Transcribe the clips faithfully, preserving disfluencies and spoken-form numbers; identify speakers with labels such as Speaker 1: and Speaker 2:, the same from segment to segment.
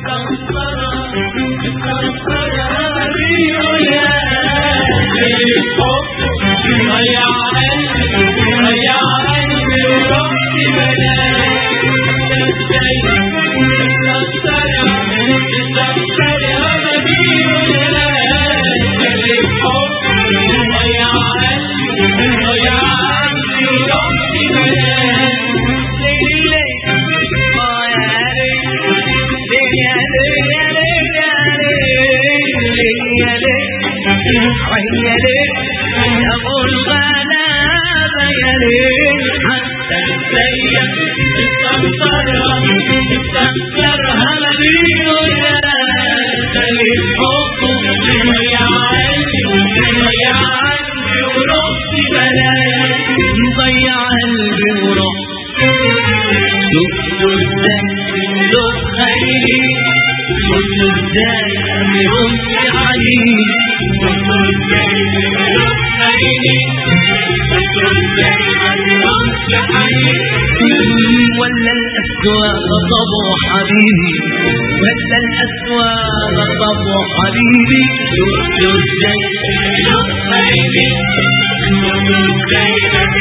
Speaker 1: ولا الأسواق طبع حبيبي ولا الأسواق طبع حبيبي شفت ازاي حبيبي شفت ازاي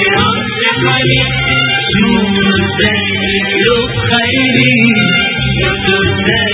Speaker 1: حبيبي شفت ازاي خيري شفت ازاي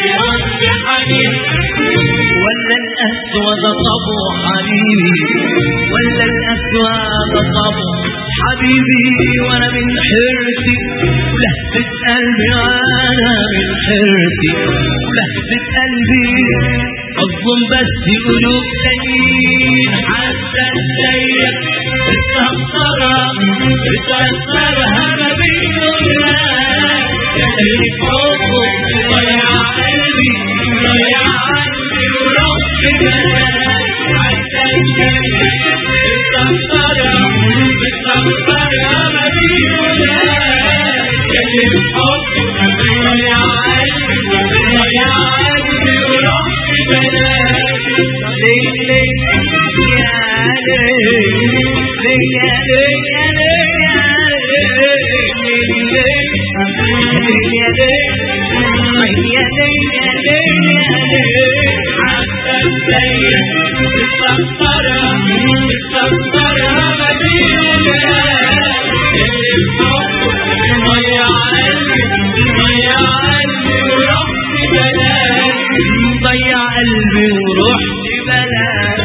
Speaker 1: حبيبي ولا الأسواق طبع حبيبي ولا الأسواق طبع حبيبي وانا من حرتي ولهفة قلبي وانا من حرتي ولهفة قلبي اظلم بس قلوب تانيين حتى زيك بتأثرها بتأثرها ما بين ولاد يا اللي حبه ضيع قلبي ضيع قلبي ورب جلال حتى زيك بتأثرها بتأثرها ما بين ولاد يا اللي حبه ضيع قلبي ضيع قلبي ورب جلال ليه ليه يا ليه يا ضيع قلبي ورحت بلاد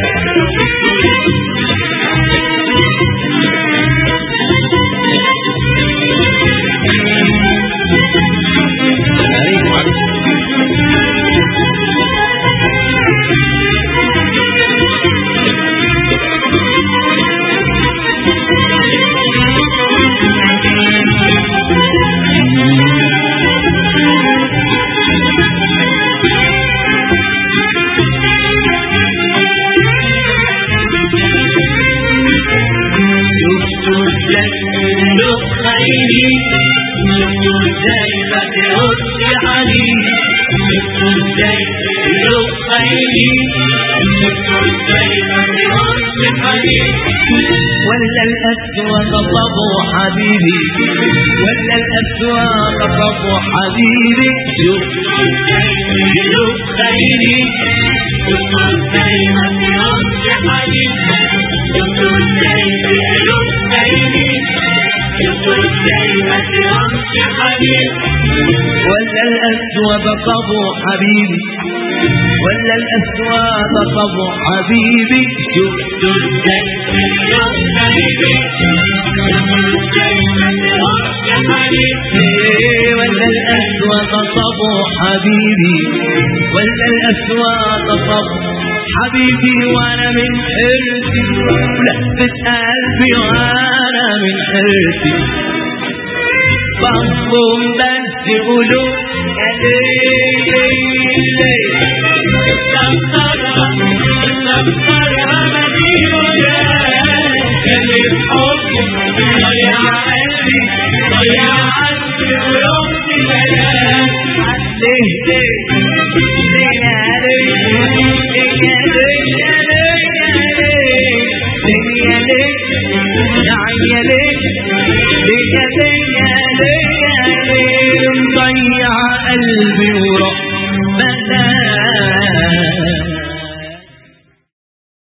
Speaker 1: ولا الأسواق طبع حبيبي ولا الأسواق طبع حبيبي شوف شوف خيري شوف دايما يرد حبيبي شوف دايما يرد خيري شوف دايما يرد حبيبي ولا الأسواق طبع حبيبي ولا الأسواق طبع حبيبي شفت ازاي حبيبي ولا الأسواق طبع حبيبي ولا الأسواق طبع حبيبي وانا من حرتي ولهفة قلبي وانا من حرتي بحكم بس قلوب تأثرها تأثرها مدين اللي بحبه ضيع قلبي ضيع قلبي ورحت بلاد ليه ليه ليه يا ليه ليه يا ليه يا ليه ليه يا ليه ليه يا ليه ليه يا ليه ليه مضيع قلبي ورحت مدى